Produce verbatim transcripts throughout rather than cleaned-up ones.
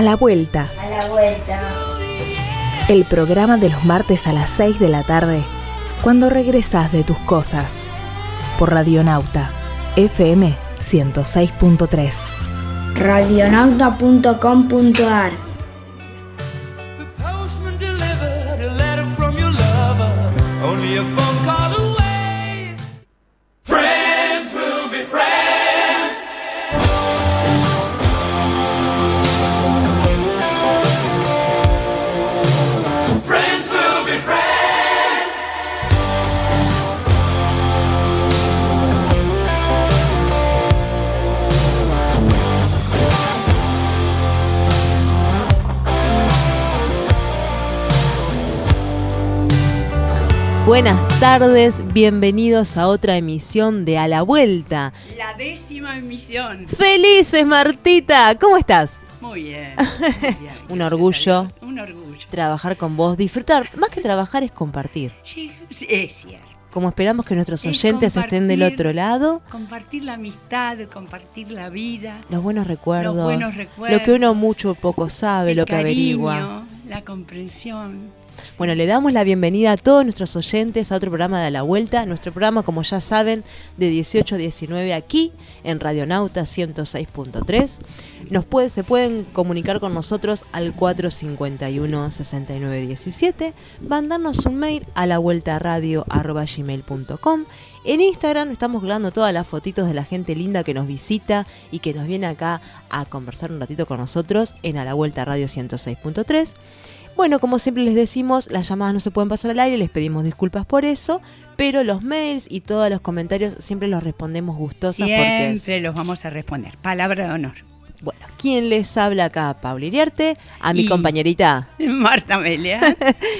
la vuelta. A la vuelta. El programa de los martes a las seis de la tarde, cuando regresás de tus cosas. Por Radionauta, F M ciento seis punto tres. radionauta punto com punto a r. Buenas tardes, bienvenidos a otra emisión de A la Vuelta. La décima emisión. ¡Felices, Martita! ¿Cómo estás? Muy bien. Muy bien. Un orgullo. Un orgullo. Trabajar con vos, disfrutar. Más que trabajar es compartir. Sí, sí, es cierto. Como esperamos que nuestros Es oyentes estén del otro lado. Compartir la amistad, compartir la vida. Los buenos recuerdos. Los buenos recuerdos. Lo que uno mucho o poco sabe, el lo que cariño, averigua. La comprensión. Bueno, le damos la bienvenida a todos nuestros oyentes a otro programa de A la Vuelta. Nuestro programa, como ya saben, de dieciocho a diecinueve aquí en Radionauta ciento seis punto tres. Nos puede, se pueden comunicar con nosotros al cuatro cinco uno, seis nueve uno siete. Mandarnos un mail a la vuelta radio arroba gmail punto com. En Instagram estamos colgando todas las fotitos de la gente linda que nos visita y que nos viene acá a conversar un ratito con nosotros en A la Vuelta Radio ciento seis punto tres. Bueno, como siempre les decimos, las llamadas no se pueden pasar al aire, les pedimos disculpas por eso, pero los mails y todos los comentarios siempre los respondemos gustosas. Siempre porque es... los vamos a responder. Palabra de honor. Bueno, ¿quién les habla acá? Paula Iriarte, a mi y compañerita Marta Melia,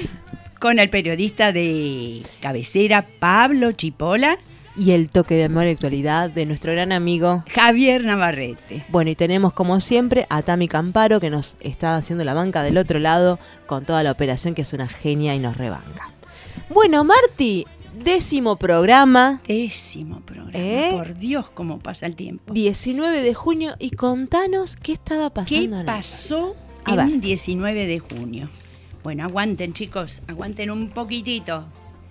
con el periodista de cabecera Pablo Chipola. Y el toque de amor y actualidad de nuestro gran amigo Javier Navarrete. Bueno, y tenemos como siempre a Tami Camparo, que nos está haciendo la banca del otro lado con toda la operación, que es una genia y nos rebanca. Bueno, Marti, décimo programa. Décimo programa. ¿Eh? Por Dios, cómo pasa el tiempo. diecinueve de junio, y contanos qué estaba pasando. ¿Qué en pasó a en ver. diecinueve de junio? Bueno, aguanten, chicos, aguanten un poquitito.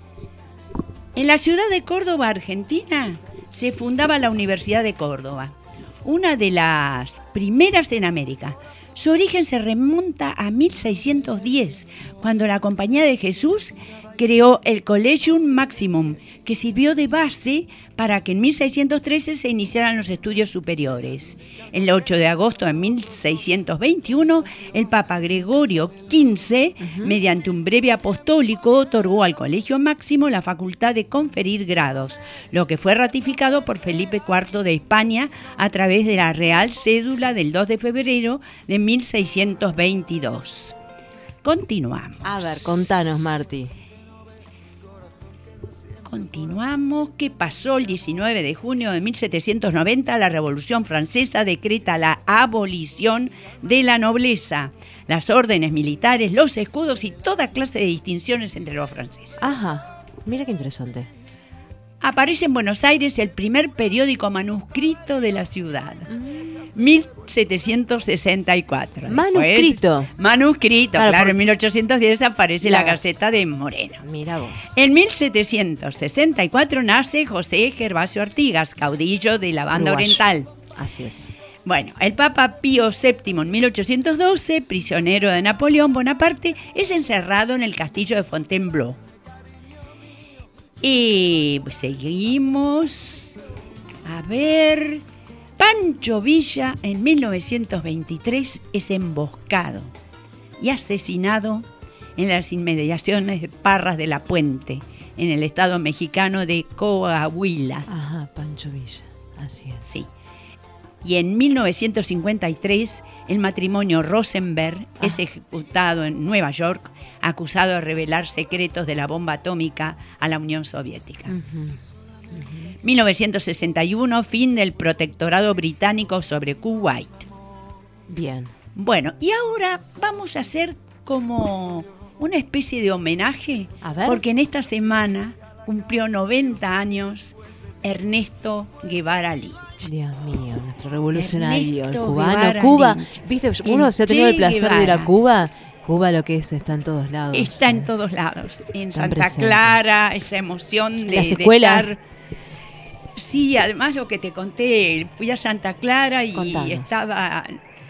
En la ciudad de Córdoba, Argentina, se fundaba la Universidad de Córdoba, una de las primeras en América. Su origen se remonta a mil seiscientos diez, cuando la Compañía de Jesús creó el Collegium Maximum, que sirvió de base para que en mil seiscientos trece se iniciaran los estudios superiores. El ocho de agosto de mil seiscientos veintiuno, el Papa Gregorio quince, uh-huh. mediante un breve apostólico, otorgó al Colegio Máximo la facultad de conferir grados, lo que fue ratificado por Felipe cuarto de España a través de la Real Cédula del dos de febrero de mil seiscientos veintidós. Continuamos. A ver, contanos, Marti. Continuamos. ¿Qué pasó el diecinueve de junio de mil setecientos noventa? La Revolución Francesa decreta la abolición de la nobleza, las órdenes militares, los escudos y toda clase de distinciones entre los franceses. Ajá, mira qué interesante. Aparece en Buenos Aires el primer periódico manuscrito de la ciudad. Mm. mil setecientos sesenta y cuatro. ¿Manuscrito? Después, manuscrito, claro, claro por... en mil ochocientos diez aparece la, la Gaceta de Moreno. Mira vos. En mil setecientos sesenta y cuatro nace José Gervasio Artigas, caudillo de la Banda Uruguayo. Oriental. Así es. Bueno, el Papa Pío séptimo en mil ochocientos doce, prisionero de Napoleón Bonaparte, es encerrado en el castillo de Fontainebleau. Y pues seguimos. A ver. Pancho Villa en mil novecientos veintitrés es emboscado y asesinado en las inmediaciones de Parras de la Puente, en el estado mexicano de Coahuila. Ajá, Pancho Villa, así es. Sí. Y en mil novecientos cincuenta y tres el matrimonio Rosenberg ah. es ejecutado en Nueva York, acusado de revelar secretos de la bomba atómica a la Unión Soviética. Uh-huh. Uh-huh. mil novecientos sesenta y uno, fin del protectorado británico sobre Kuwait. Bien. Bueno, y ahora vamos a hacer como una especie de homenaje, a ver. Porque en esta semana cumplió noventa años Ernesto Guevara Lynch. Dios mío, nuestro revolucionario, Ernesto el cubano. Guevara Cuba, Lynch. viste, uno El se ha tenido Che el placer de ir a Guevara. Cuba. Cuba lo que es está en todos lados. Está eh. en todos lados. En Tan Santa presente. Clara, esa emoción de, Las de escuelas. estar. Sí, además lo que te conté, fui a Santa Clara y Contanos. estaba.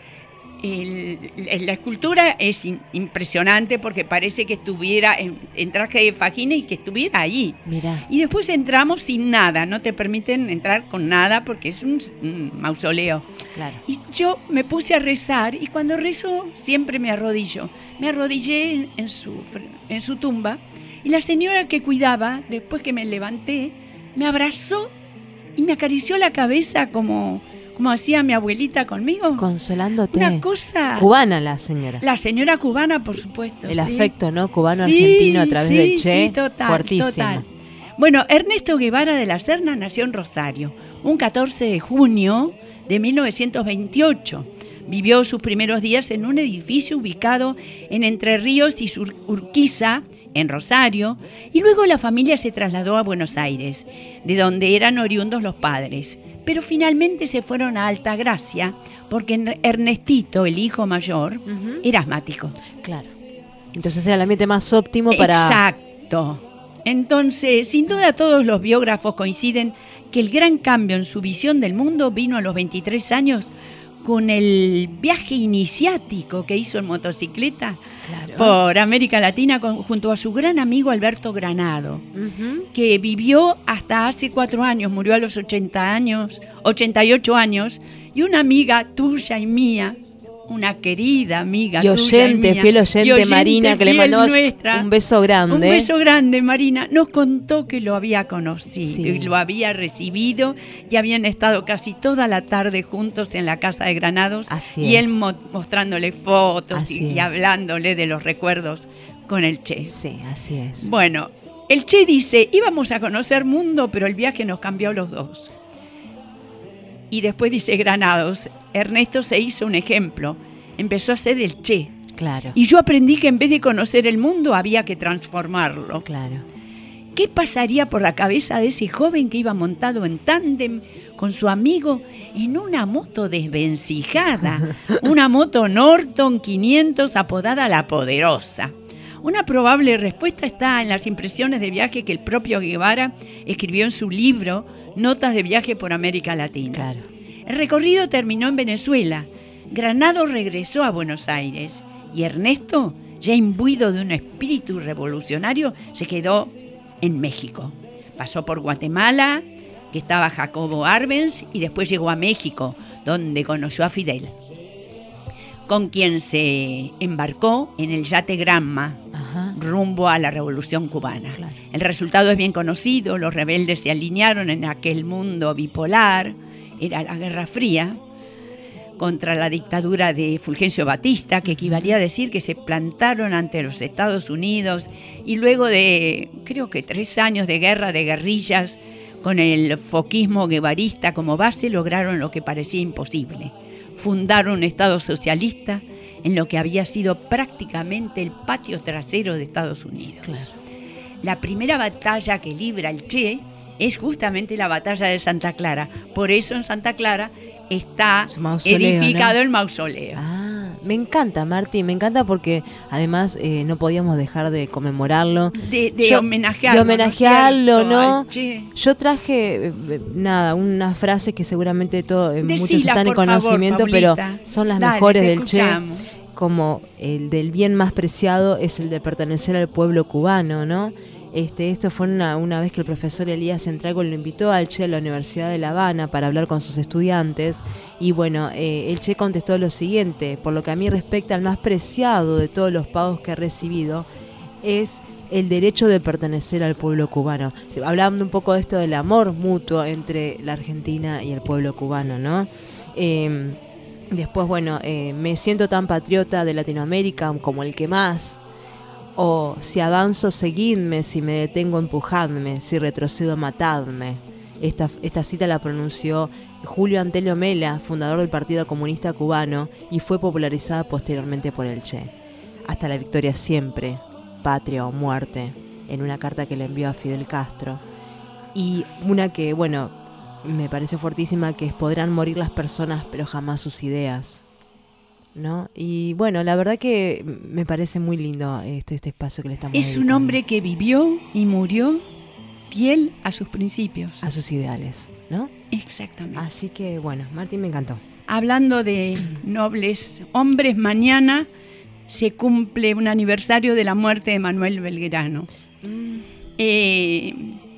El, el- la escultura es in- impresionante porque parece que estuviera en, en traje de faquina y que estuviera ahí. Mirá, Y después entramos sin nada, no te permiten entrar con nada porque es un, un mausoleo. claro. Y yo me puse a rezar y cuando rezo siempre me arrodillo. Me arrodillé en, en su, fr- en su tumba y la señora que cuidaba, después que me levanté, me abrazó y me acarició la cabeza como, como hacía mi abuelita conmigo. Consolándote. Una cosa... Cubana la señora. La señora cubana, por supuesto. El sí. afecto, ¿no? Cubano-argentino Sí, a través sí, del Che. sí, total, fuertísimo. total. Bueno, Ernesto Guevara de la Serna nació en Rosario un catorce de junio de mil novecientos veintiocho. Vivió sus primeros días en un edificio ubicado en Entre Ríos y Sur- Urquiza, en Rosario, y luego la familia se trasladó a Buenos Aires, de donde eran oriundos los padres. Pero finalmente se fueron a Altagracia porque Ernestito, el hijo mayor, Ujú. era asmático. Claro. Entonces era el ambiente más óptimo para... Exacto. Entonces, sin duda todos los biógrafos coinciden que el gran cambio en su visión del mundo vino a los veintitrés años con el viaje iniciático que hizo en motocicleta Claro. por América Latina con- junto a su gran amigo Alberto Granado, Ujú. que vivió hasta hace cuatro años, murió a los ochenta años, ochenta y ocho años, y una amiga tuya y mía, una querida amiga Y tuya oyente, y mía, fiel oyente, y oyente Marina, que le fiel mandamos nuestra, un beso grande. un beso grande, Marina. Nos contó que lo había conocido Sí. y lo había recibido y habían estado casi toda la tarde juntos en la casa de Granados. Así y es. él mo- mostrándole fotos Así y, y es. hablándole de los recuerdos con el Che. Sí, así es. Bueno, el Che dice, íbamos a conocer mundo, pero el viaje nos cambió a los dos. Y después dice Granados, Ernesto se hizo un ejemplo, empezó a ser el Che. Claro. Y yo aprendí que en vez de conocer el mundo había que transformarlo. Claro. ¿Qué pasaría por la cabeza de ese joven que iba montado en tándem con su amigo en una moto desvencijada? Una moto Norton quinientos apodada La Poderosa. Una probable respuesta está en las impresiones de viaje que el propio Guevara escribió en su libro Notas de viaje por América Latina. Claro. El recorrido terminó en Venezuela. Granado regresó a Buenos Aires y Ernesto, ya imbuido de un espíritu revolucionario, se quedó en México. Pasó por Guatemala, que estaba Jacobo Arbenz, y después llegó a México, donde conoció a Fidel, con quien se embarcó en el yate Granma, Ajá. rumbo a la Revolución Cubana. Claro. El resultado es bien conocido, los rebeldes se alinearon en aquel mundo bipolar, era la Guerra Fría, contra la dictadura de Fulgencio Batista, que equivalía a decir que se plantaron ante los Estados Unidos y luego de, creo que tres años de guerra de guerrillas, con el foquismo guevarista como base, lograron lo que parecía imposible. Fundaron un Estado socialista en lo que había sido prácticamente el patio trasero de Estados Unidos. Claro. La primera batalla que libra el Che es justamente la batalla de Santa Clara. Por eso en Santa Clara está Su mausoleo, edificado ¿no? el mausoleo. Ah, me encanta, Marti, me encanta porque además eh, no podíamos dejar de conmemorarlo. De, de Yo- homenajearlo. de homenajearlo, ¿no? Al Che. Yo traje, eh, nada, unas frases que seguramente todo, eh, muchos Decila, están en por favor, conocimiento, Paulita. pero son las Dale, mejores te del Che. escuchamos. Como el del bien más preciado es el de pertenecer al pueblo cubano, ¿no? Este, esto fue una, una vez que el profesor Elías Entrago lo invitó al Che a la Universidad de La Habana para hablar con sus estudiantes y bueno, eh, el Che contestó lo siguiente: por lo que a mí respecta, el más preciado de todos los pagos que he recibido es el derecho de pertenecer al pueblo cubano. Hablando un poco de esto del amor mutuo entre la Argentina y el pueblo cubano, ¿no? Eh, después, bueno, eh, me siento tan patriota de Latinoamérica como el que más. O si avanzo, seguidme, si me detengo, empujadme, si retrocedo, matadme. Esta, esta cita la pronunció Julio Antelio Mela, fundador del Partido Comunista Cubano, y fue popularizada posteriormente por el Che. Hasta la victoria siempre, patria o muerte, en una carta que le envió a Fidel Castro. Y una que, bueno, me parece fuertísima, que es podrán morir las personas, pero jamás sus ideas, ¿no? Y bueno, la verdad que me parece muy lindo este, este espacio que le estamos Es dedicando. un hombre que vivió y murió fiel a sus principios. A sus ideales, ¿no? Exactamente. Así que, bueno, Martín, me encantó. Hablando de nobles hombres, mañana se cumple un aniversario de la muerte de Manuel Belgrano. Mm. Eh,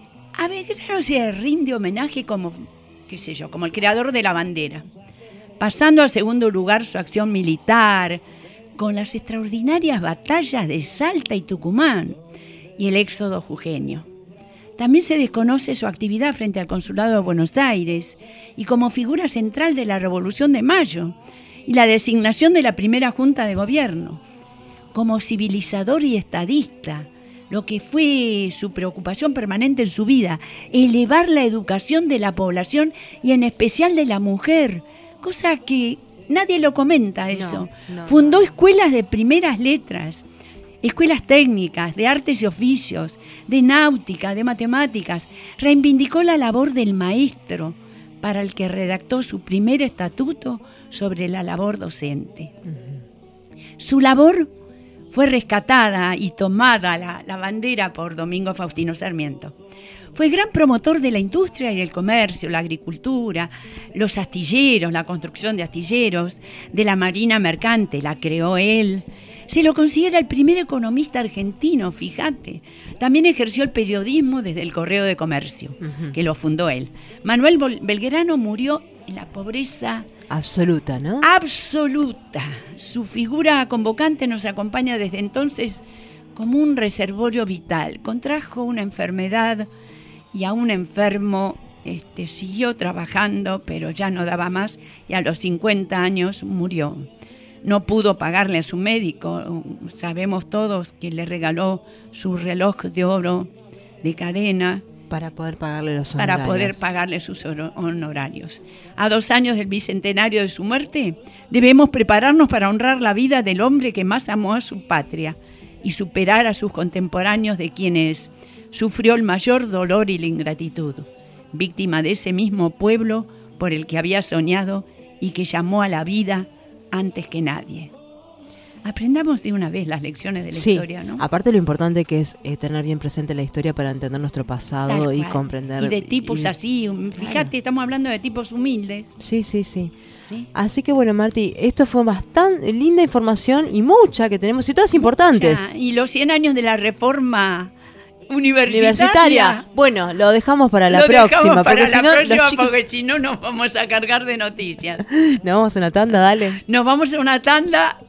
a Belgrano se le rinde homenaje como, qué sé yo, como el creador de la bandera, pasando al segundo lugar su acción militar, con las extraordinarias batallas de Salta y Tucumán y el éxodo jujeño. También se desconoce su actividad frente al Consulado de Buenos Aires y como figura central de la Revolución de Mayo y la designación de la primera Junta de Gobierno. Como civilizador y estadista, lo que fue su preocupación permanente en su vida, elevar la educación de la población y en especial de la mujer, cosa que nadie lo comenta eso. No, no, Fundó no. escuelas de primeras letras, escuelas técnicas, de artes y oficios, de náutica, de matemáticas. Reivindicó la labor del maestro, para el que redactó su primer estatuto sobre la labor docente. Uh-huh. Su labor fue rescatada y tomada la, la bandera por Domingo Faustino Sarmiento. Fue gran promotor de la industria y el comercio, la agricultura, los astilleros, la construcción de astilleros, de la marina mercante, la creó él. Se lo considera el primer economista argentino, fíjate. También ejerció el periodismo desde el Correo de Comercio, uh-huh. que lo fundó él. Manuel Belgrano murió en la pobreza absoluta, ¿no? Absoluta. Su figura convocante nos acompaña desde entonces como un reservorio vital. Contrajo una enfermedad y a un enfermo este, siguió trabajando, pero ya no daba más y a los cincuenta años murió. No pudo pagarle a su médico. Sabemos todos que le regaló su reloj de oro de cadena para poder pagarle los honorarios. Para poder pagarle sus honorarios. A dos años del bicentenario de su muerte, debemos prepararnos para honrar la vida del hombre que más amó a su patria y superar a sus contemporáneos, de quienes sufrió el mayor dolor y la ingratitud, víctima de ese mismo pueblo por el que había soñado y que llamó a la vida antes que nadie. Aprendamos de una vez las lecciones de la sí, historia, ¿no? Aparte lo importante que es eh, tener bien presente la historia para entender nuestro pasado y comprender. Y de tipos y, así, fíjate, claro. Estamos hablando de tipos humildes. Sí, sí, sí, sí. Así que bueno, Marti, esto fue bastante linda información y mucha que tenemos y todas importantes. Mucha. Y los cien años de la reforma universitaria. universitaria. Bueno, lo dejamos para la lo próxima. Para porque la si no, próxima, chicos... porque si no nos vamos a cargar de noticias. Nos vamos a una tanda, dale. Nos vamos a una tanda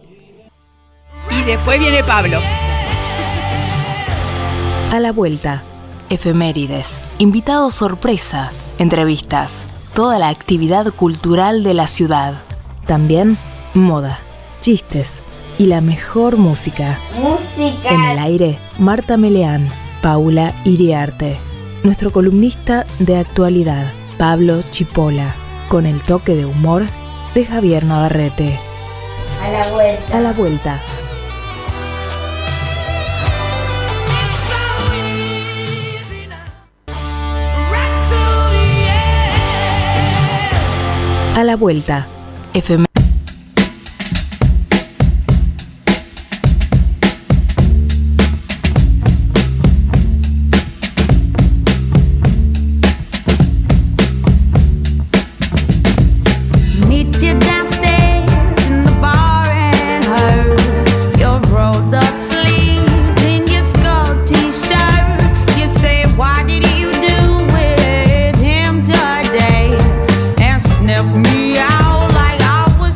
y después viene Pablo. A la vuelta, efemérides, invitados sorpresa, entrevistas, toda la actividad cultural de la ciudad. También moda, chistes y la mejor música. Música. En el aire, Marta Meleán, Paula Iriarte. Nuestro columnista de actualidad, Pablo Chipola, con el toque de humor de Javier Navarrete. A la vuelta. A la vuelta. A la vuelta, efemérides. Me out like I was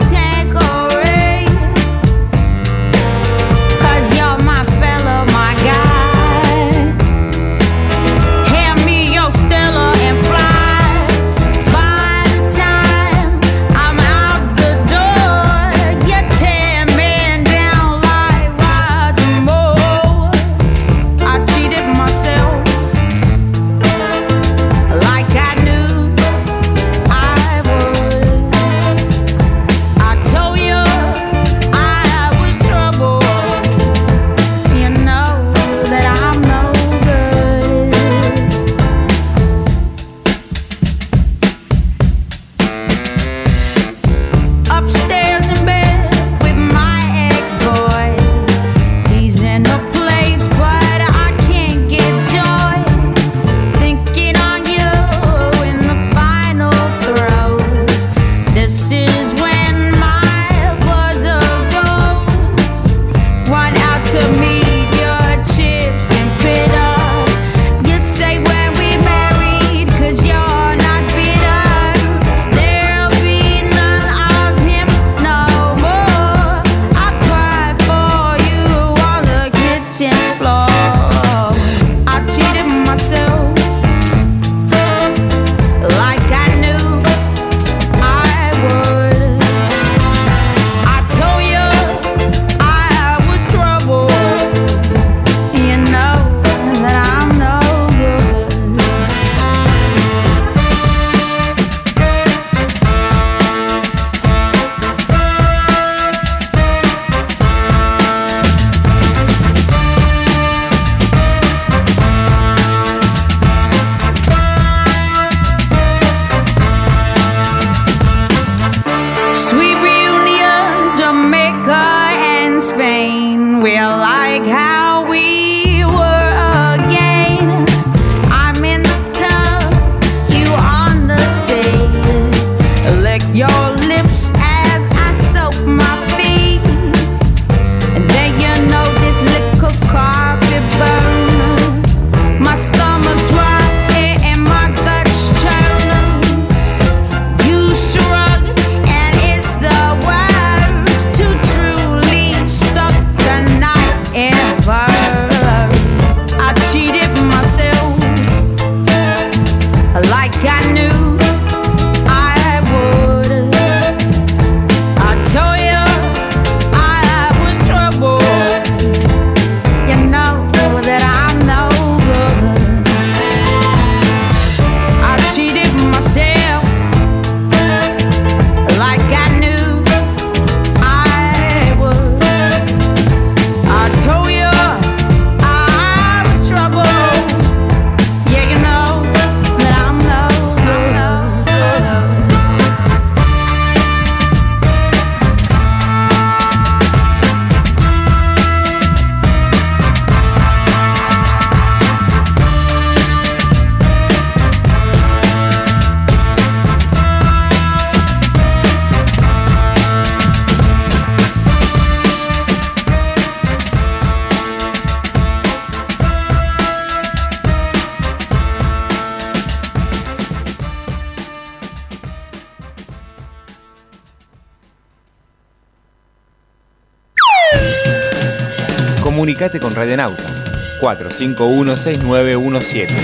Comunicate con Radionauta cuatro cinco uno seis nueve uno siete.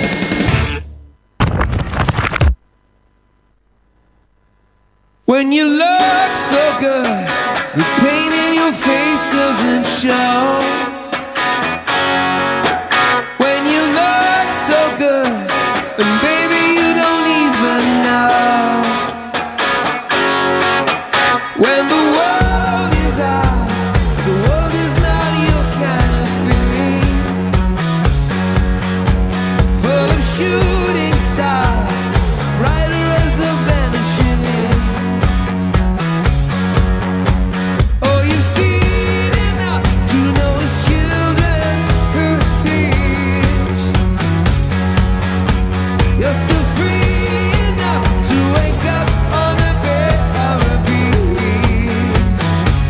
When you look so good, the pain in your face doesn't show. When you look so good, and baby you don't even know. When the world is ours, the world is not your kind of thing. Full of shooting stars, brighter as the vanishing in. Oh, you've seen enough to know it's children who teach. You're still free enough to wake up on the bed of a beach.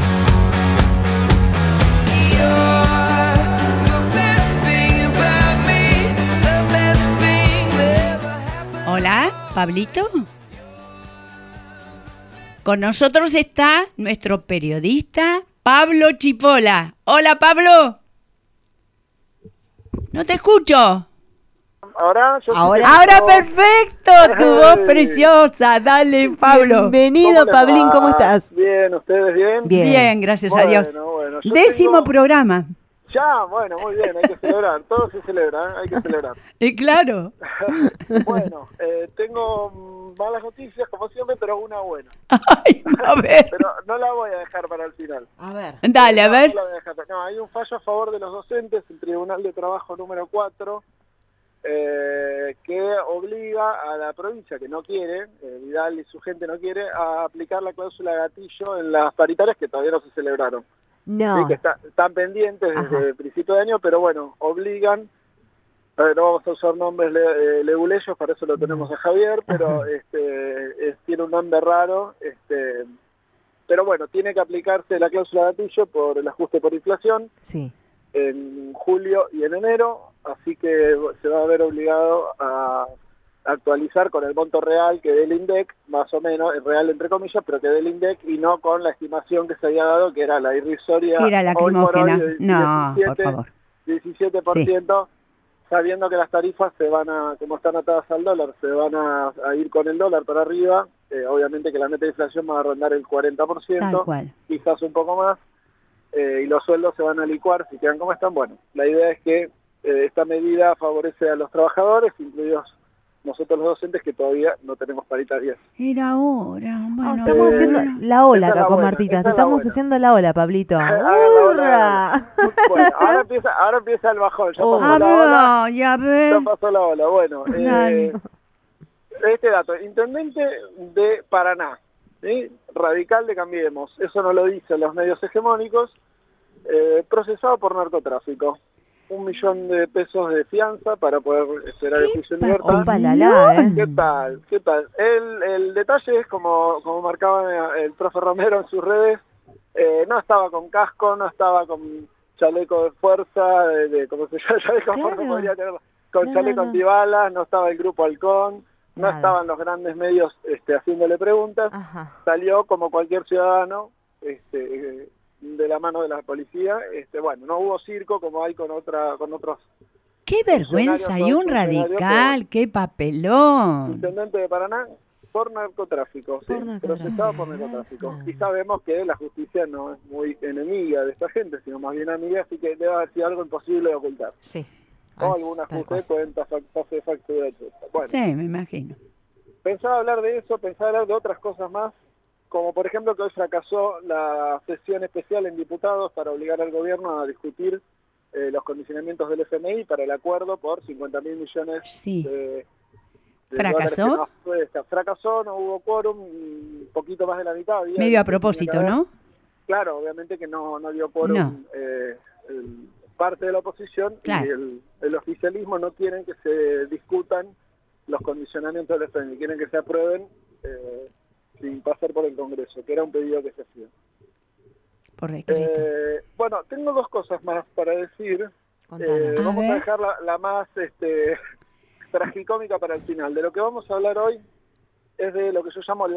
You're the best thing about me, the best thing that ever happened. Hola, Pablito. Con nosotros está nuestro periodista Pablo Chipola. Hola, Pablo. No te escucho. Ahora, yo Ahora- sí te Ahora escucho. perfecto, tu voz preciosa. Dale, Pablo. Bienvenido, les Pablín, va? ¿cómo estás? Bien, ¿ustedes bien? Bien. Bien, gracias a Bueno, Dios. bueno, yo Décimo tengo- programa. Ya, bueno, muy bien, hay que celebrar. Todo se celebra, ¿eh? Hay que celebrar. Y claro. Bueno, eh, tengo mm, malas noticias, como siempre, pero una buena. Ay, a ver. Pero no la voy a dejar para el final. A ver. Dale, a No, ver. No, la voy a dejar. No, hay un fallo a favor de los docentes, el Tribunal de Trabajo número cuatro, eh, que obliga a la provincia que no quiere, eh, Vidal y su gente no quiere, a aplicar la cláusula gatillo en las paritarias que todavía no se celebraron. No. Sí, que está- están pendientes desde Ajá. el principio de año, pero bueno, obligan, a ver, no vamos a usar nombres le, eh, leguleyos, para eso lo tenemos a Javier, pero este es- tiene un nombre raro, este pero bueno, tiene que aplicarse la cláusula gatillo por el ajuste por inflación Sí. en julio y en enero, así que se va a ver obligado a actualizar con el monto real que dé el INDEC, más o menos, el real entre comillas, pero que dé el INDEC y no con la estimación que se había dado, que era la irrisoria. Que era hoy por hoy lacrimógena. de No, por diecisiete, favor. diecisiete por ciento, sabiendo que las tarifas se van a, como están atadas al dólar, se van a, a ir con el dólar para arriba, eh, obviamente que la meta de inflación va a rondar el cuarenta por ciento, Tal cual. quizás un poco más, eh, y los sueldos se van a licuar si quedan como están. Bueno, la idea es que eh, esta medida favorece a los trabajadores, incluidos nosotros los docentes que todavía no tenemos paritarias. Era ahora. Ah, Bueno, estamos Eh, haciendo la ola esa es acá la con buena, Martita. esa Te es la estamos buena. haciendo la ola, Pablito. Hagan la ola, ¡Hurra! Bueno, ahora empieza, ahora empieza el bajón, ya Oh. pasó A la ola, ver, ya ver. ya pasó la ola. Bueno, eh, Dale. este dato, intendente de Paraná, ¿sí? Radical de Cambiemos, eso no lo dicen los medios hegemónicos, eh, procesado por narcotráfico. Un millón de pesos de fianza para poder esperar el juicio en libertad. Opa, la, la, ¿eh? ¿Qué tal? ¿Qué tal? El, el detalle es, como, como marcaba el profe Romero en sus redes, eh, no estaba con casco, no estaba con chaleco de fuerza, de, de como se llama, chaleco de fuerza Claro. podría tener, con No, chaleco no, no. antibalas, no estaba el grupo Halcón, no Nada. estaban los grandes medios este, haciéndole preguntas, Ajá. salió como cualquier ciudadano, este, eh, de la mano de la policía. Este, bueno, no hubo circo como hay con otra, con otros. Qué vergüenza. Y un funcionarios, radical. Qué papelón. Intendente de Paraná por narcotráfico, Por sí, narcotráfico. procesado por narcotráfico. Ah, Y sabemos que la justicia no es muy enemiga de esta gente, sino más bien amiga, así que debe haber sido algo imposible de ocultar. Sí. O Ah, algún tal ajuste cual. cuenta, fa- pase de factura, etcétera. Bueno, Sí, me imagino. pensaba hablar de eso, pensaba hablar de otras cosas más, como por ejemplo que hoy fracasó la sesión especial en diputados para obligar al gobierno a discutir eh, los condicionamientos del F M I para el acuerdo por cincuenta mil millones Sí. de, de ¿Fracasó? dólares que no cuesta. Fracasó, no hubo quórum, un poquito más de la mitad. había- Medio a tenía propósito, que haber. ¿no? Claro, obviamente que no, no dio quórum No. eh, el- parte de la oposición Claro. y el, el oficialismo no quieren que se discutan los condicionamientos del F M I, quieren que se aprueben eh, sin pasar por el Congreso, que era un pedido que se hacía. Por decreto. Eh, bueno, tengo dos cosas más para decir. Contanos. Eh, A vamos a ver. dejar la, la más este, tragicómica para el final. De lo que vamos a hablar hoy es de lo que yo llamo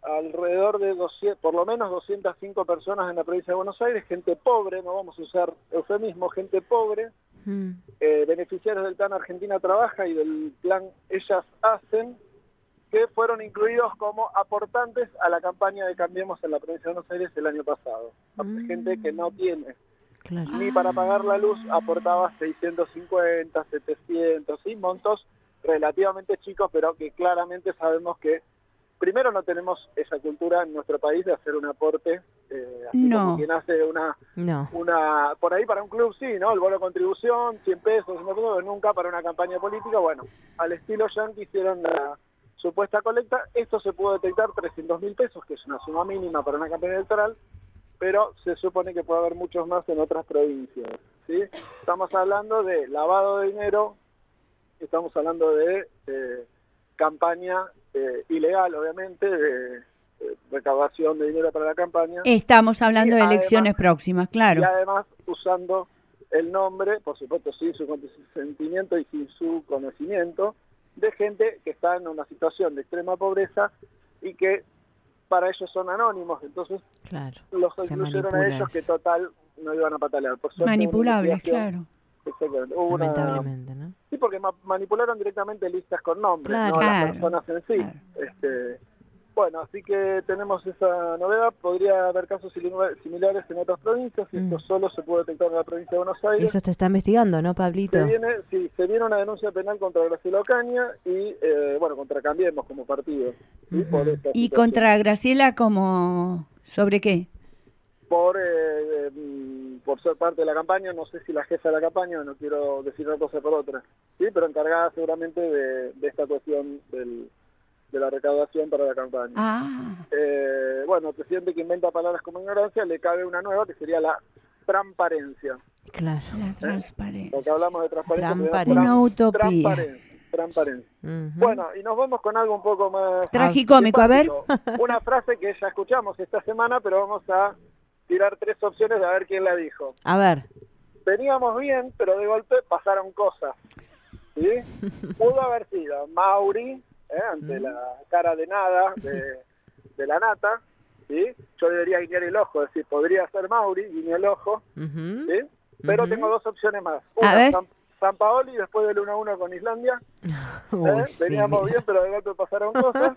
alrededor de doscientos, por lo menos doscientas cinco personas en la provincia de Buenos Aires, gente pobre, no vamos a usar eufemismo, gente pobre, Mm. eh, beneficiarios del plan Argentina Trabaja y del plan Ellas Hacen, que fueron incluidos como aportantes a la campaña de Cambiemos en la provincia de Buenos Aires el año pasado. Mm. Gente que no tiene Claro. ni para pagar la luz aportaba seiscientos cincuenta, setecientos, ¿sí? Montos relativamente chicos, pero que claramente sabemos que primero no tenemos esa cultura en nuestro país de hacer un aporte, eh, así No. como quien hace una, No. una, por ahí para un club sí, ¿no? El bono contribución, cien pesos, cien pesos, pero nunca para una campaña política. Bueno, al estilo yankee hicieron la supuesta colecta, esto se pudo detectar trescientos mil pesos, que es una suma mínima para una campaña electoral, pero se supone que puede haber muchos más en otras provincias, ¿sí? Estamos hablando de lavado de dinero, estamos hablando de eh, campaña eh, ilegal, obviamente, de, de recaudación de dinero para la campaña, Estamos hablando Y de además- elecciones próximas, claro. y además usando el nombre, por supuesto sin su consentimiento y sin su conocimiento, de gente que está en una situación de extrema pobreza y que para ellos son anónimos, entonces Claro. los Se incluyeron a manipula ellos que eso. total no iban a patalear. Por suerte, una Manipulables, investigación- claro. Exactamente. Hubo una- Lamentablemente, ¿no? Sí, porque ma- manipularon directamente listas con nombres, Claro. no las Claro, personas en sí. claro. Este, bueno, así que tenemos esa novedad. Podría haber casos simila- similares en otras provincias. y Esto Mm. solo se puede detectar en la provincia de Buenos Aires. Eso te está investigando, ¿no, Pablito? Se viene, sí, se viene una denuncia penal contra Graciela Ocaña y, eh, bueno, contra Cambiemos como partido. ¿sí? Ujú. Por esta ¿Y situación. contra Graciela como sobre qué? Por, eh, eh, mm, por ser parte de la campaña, no sé si la jefa de la campaña, no quiero decir una cosa por otra, sí, pero encargada seguramente de, de esta cuestión del, de la recaudación para la campaña. Ah, Eh, bueno, el presidente que inventa palabras como ignorancia, le cabe una nueva que sería la transparencia. Claro. la transparencia. Lo que hablamos de transparencia. Transparencia. sería Una utopía. Transparencia. transparencia. Ujú. Bueno, y nos vamos con algo un poco más Tragicómico, a ver. simpático. Una frase que ya escuchamos esta semana, pero vamos a tirar tres opciones de a ver quién la dijo. A ver. Veníamos bien, pero de golpe pasaron cosas. ¿Sí? Pudo haber sido Mauri, ¿eh? ante la cara de nada de, de la nata, ¿sí? Yo debería guiñar el ojo, es decir, podría ser Mauri, guiño el ojo, Ujú. ¿sí? Pero Ujú. tengo dos opciones más. A Una, ver. San, San Paoli después del uno a uno con Islandia. Uy, ¿eh? sí, Veníamos mira. bien, pero de golpe pasaron cosas.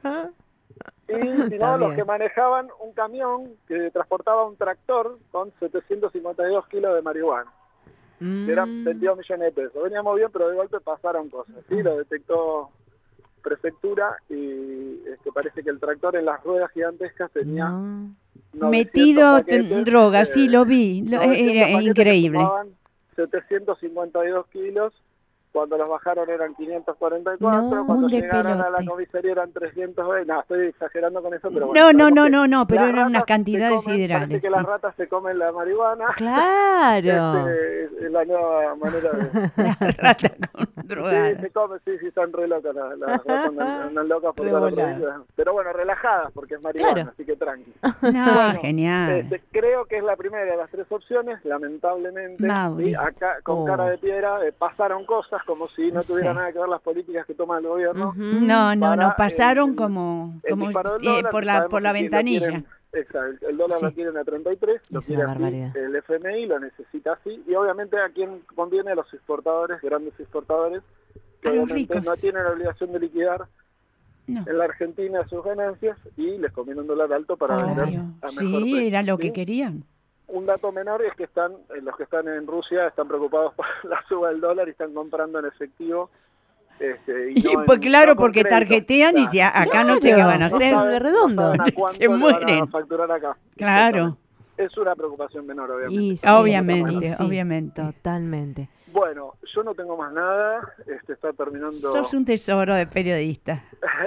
Y si Está no, los bien. que manejaban un camión que transportaba un tractor con setecientos cincuenta y dos kilos de marihuana, que eran Mm. veintidós millones de pesos. Veníamos bien, pero de golpe pasaron cosas. Sí, lo detectó prefectura y este, parece que el tractor en las ruedas gigantescas tenía No. novecientos Metido paquetes, en droga, eh, sí, lo vi. Lo- novecientos era paquetes que increíble. sumaban setecientos cincuenta y dos kilos. Cuando los bajaron eran quinientos cuarenta y cuatro, No, cuando un llegaron a la despelote. comisaría eran trescientos veinte. No, estoy exagerando con eso, pero bueno. No, no, sabemos no, que no, no, pero las eran unas ratas se cantidades comen- siderales, Parece que sí. las ratas se comen la marihuana. Claro. Este, es la nueva manera de... La rata con Sí, drogada. se come, sí, sí, están re locas las, las ratas, andan, andan locas por toda la Revoladas. provincia. Pero bueno, relajadas, porque es marihuana, Claro. así que tranqui. No, Bueno, genial. Este, creo que es la primera de las tres opciones, lamentablemente. Mauri. ¿sí? Acá, con Oh. cara de piedra, eh, pasaron cosas como si no tuviera Sí. nada que ver las políticas que toma el gobierno. Ujú. No, no, para no, pasaron el- como, El como disparo del eh, dólar, por la sabemos por la que quien lo ventanilla. quieren- exacto, el dólar Sí. lo quieren a treinta y tres, lo Es quiere una así, barbaridad. el F M I lo necesita así, y obviamente a quien conviene, a los exportadores, grandes exportadores, que A los obviamente ricos. no tienen la obligación de liquidar No. en la Argentina sus ganancias, y les conviene un dólar alto para vender Obvio. a mejor Sí, precio, era lo que ¿sí? querían. Un dato menor es que están eh, los que están en Rusia están preocupados por la suba del dólar y están comprando en efectivo. Este, y Y no en- pues claro, no con porque crédito. tarjetean y Claro. si a- acá no sé Claro, qué van a no hacer. saben. de redondo. No saben a cuánto Se le van a mueren. facturar acá. Claro. Exactamente. Es una preocupación menor, obviamente. Y sí, Obviamente, y sí, obviamente. Totalmente. Bueno, yo no tengo más nada. Este está terminando. Sos un tesoro de periodista.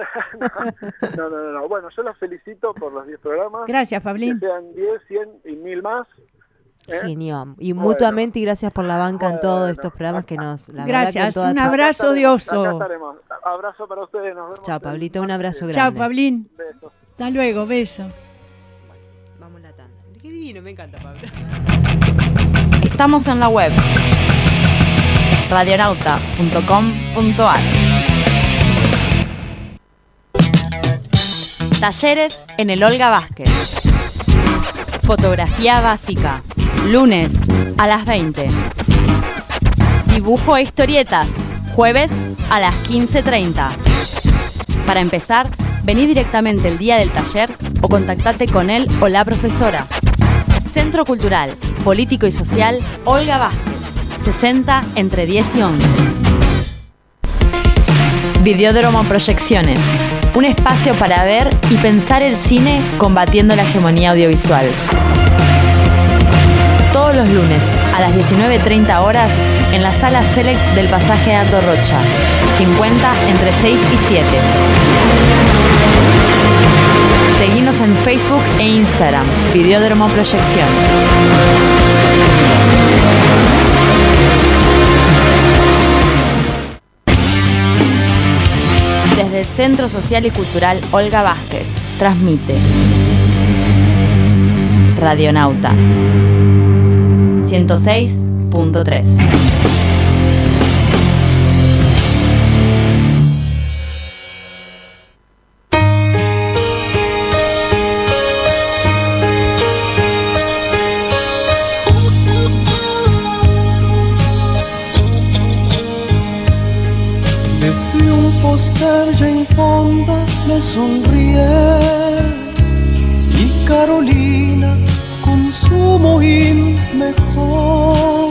no, no, no, no. Bueno, yo los felicito por los diez programas. Gracias, Que Pablín. sean diez, cien y mil más. ¿eh? Genio. Y Bueno. mutuamente y gracias por la banca en todos Bueno. estos programas que nos... La verdad que en Gracias, toda un esta- abrazo Acá de estaremos, oso. acá estaremos. Abrazo para ustedes. Nos vemos. Chao, el Pablito, un abrazo martes. grande. Chao, Pablín. Besos. Hasta luego, beso. Vamos a la tanda. Qué divino, me encanta, Pablo. Estamos en la web radionauta punto com punto ar. Talleres en el Olga Vázquez. Fotografía básica, lunes a las veinte. Dibujo e historietas, jueves a las quince treinta. Para empezar, vení directamente el día del taller o contactate con él o la profesora. Centro Cultural, Político y Social Olga Vázquez, sesenta entre diez y once. Videódromo Proyecciones, un espacio para ver y pensar el cine combatiendo la hegemonía audiovisual. Todos los lunes a las diecinueve treinta horas en la sala Select del pasaje Aldo Rocha, cincuenta entre seis y siete. Seguinos en Facebook e Instagram, Videódromo Proyecciones. Desde el Centro Social y Cultural Olga Vázquez, transmite Radionauta ciento seis punto tres. Desde un póster ya en fonda me sonríe y Carolina con su mohín mejor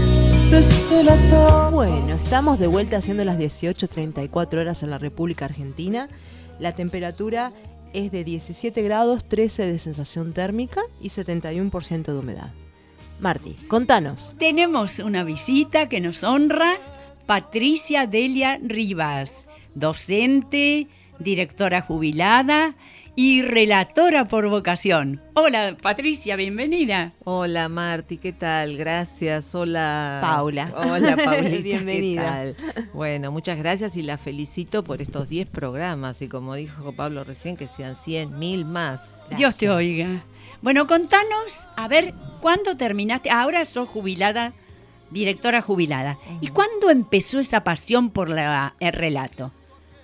desde la tarde. Bueno, estamos de vuelta haciendo las dieciocho treinta y cuatro horas en la República Argentina. La temperatura es de diecisiete grados, trece de sensación térmica y setenta y uno por ciento de humedad. Marti, contanos. Tenemos una visita que nos honra, Patricia Delia Rivas, docente, directora jubilada y relatora por vocación. Hola Patricia, bienvenida. Hola Marti, ¿qué tal? Gracias. Hola Paula. Hola Paulita, bienvenida. ¿qué tal? Bueno, muchas gracias y la felicito por estos diez programas y como dijo Pablo recién, que sean cien, mil más. Gracias. Dios te oiga. Bueno, contanos, a ver, ¿cuándo terminaste? Ahora sos jubilada, directora jubilada. Uh-huh. ¿Y cuándo empezó esa pasión por la, el relato?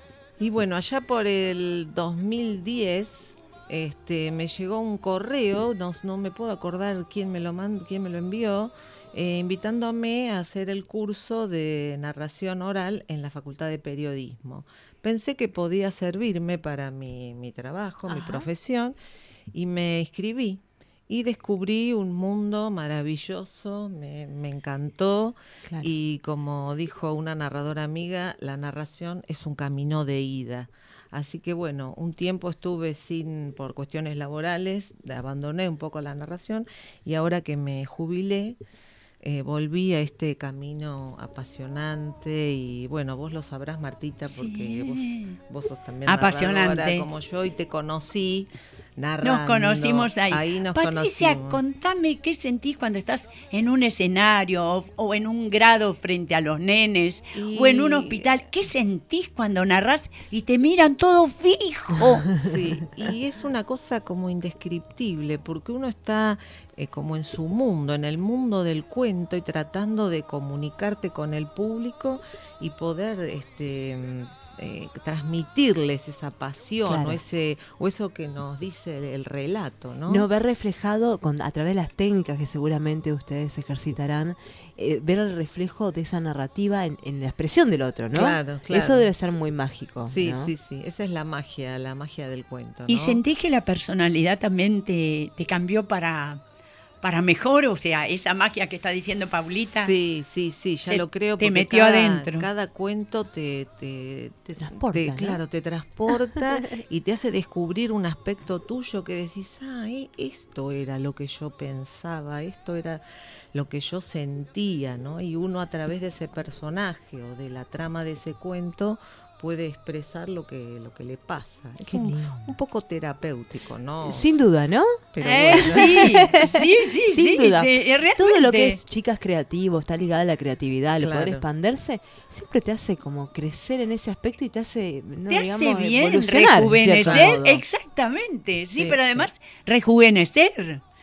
Y bueno, allá por el dos mil diez este, me llegó un correo, no, no me puedo acordar quién me lo mandó, quién me lo envió, eh, invitándome a hacer el curso de narración oral en la Facultad de Periodismo. Pensé que podía servirme para mi, mi trabajo, Ajá. mi profesión, y me inscribí. Y descubrí un mundo maravilloso, me, me encantó, claro. Y como dijo una narradora amiga, la narración es un camino de ida. Así que bueno, un tiempo estuve sin, por cuestiones laborales, abandoné un poco la narración y ahora que me jubilé, eh, volví a este camino apasionante y bueno, vos lo sabrás, Martita, porque sí. vos, vos sos también apasionante narradora como yo y te conocí. Narrando. Nos conocimos ahí. ahí nos Patricia, conocimos. Contame qué sentís cuando estás en un escenario o, o en un grado frente a los nenes y... o en un hospital. ¿Qué sentís cuando narrás y te miran todo fijo? Sí, y es una cosa como indescriptible porque uno está eh, como en su mundo, en el mundo del cuento y tratando de comunicarte con el público y poder... este Eh, transmitirles esa pasión, claro. o ese o eso que nos dice el, el relato, ¿no? No, ver reflejado con, a través de las técnicas que seguramente ustedes ejercitarán, eh, ver el reflejo de esa narrativa en, en la expresión del otro, ¿no? Claro, claro. Eso debe ser muy mágico. Sí, ¿no? sí, sí. Esa es la magia, la magia del cuento, ¿no? ¿Y sentís que la personalidad también te, te cambió para... para mejor, o sea, esa magia que está diciendo Paulita? Sí, sí, sí, ya se lo creo. Te metió cada, adentro. Cada cuento te, te, te transporta, te, ¿no? Claro, te transporta y te hace descubrir un aspecto tuyo que decís, ah, esto era lo que yo pensaba, esto era lo que yo sentía, ¿no? Y uno a través de ese personaje o de la trama de ese cuento puede expresar lo que lo que le pasa. Es un, un poco terapéutico, ¿no? Sin duda, ¿no? Pero eh, bueno. Sí, sí, sí, Sin sí. duda. De, todo lo que es chicas creativos, está ligada a la creatividad, al claro. poder expandirse, siempre te hace como crecer en ese aspecto y te hace, no, te digamos, hace bien evolucionar, rejuvenecer, exactamente. Sí, sí, pero además sí. rejuvenecer.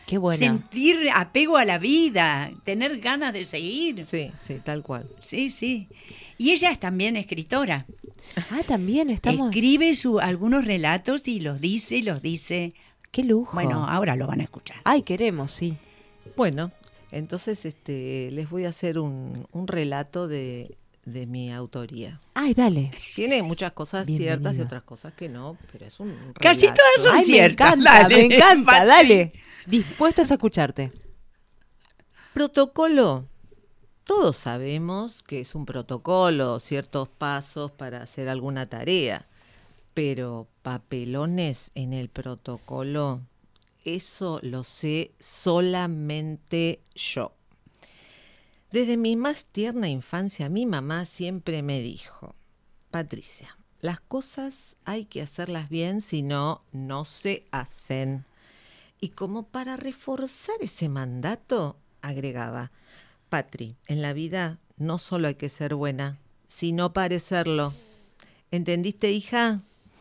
Qué buena. sentir apego a la vida, tener ganas de seguir. Sí, sí, tal cual. Sí, sí. Y ella es también escritora. Ah, también estamos. Escribe su, algunos relatos y los dice y los dice. Qué lujo. Bueno, ahora lo van a escuchar. Ay, queremos, sí. Bueno, entonces este, les voy a hacer un, un relato de, de mi autoría. Ay, dale. Tiene muchas cosas Bienvenida. ciertas y otras cosas que no, pero es un relato. Casi todas son Ay, me ciertas. encanta, Dale. me encanta, Pati. dale. Dispuestos a escucharte. Protocolo. Todos sabemos que es un protocolo, ciertos pasos para hacer alguna tarea, pero papelones en el protocolo, eso lo sé solamente yo. Desde mi más tierna infancia, mi mamá siempre me dijo: Patricia, las cosas hay que hacerlas bien, si no, no se hacen. Y como para reforzar ese mandato, agregaba: Patri, en la vida no solo hay que ser buena, sino parecerlo. ¿Entendiste, hija?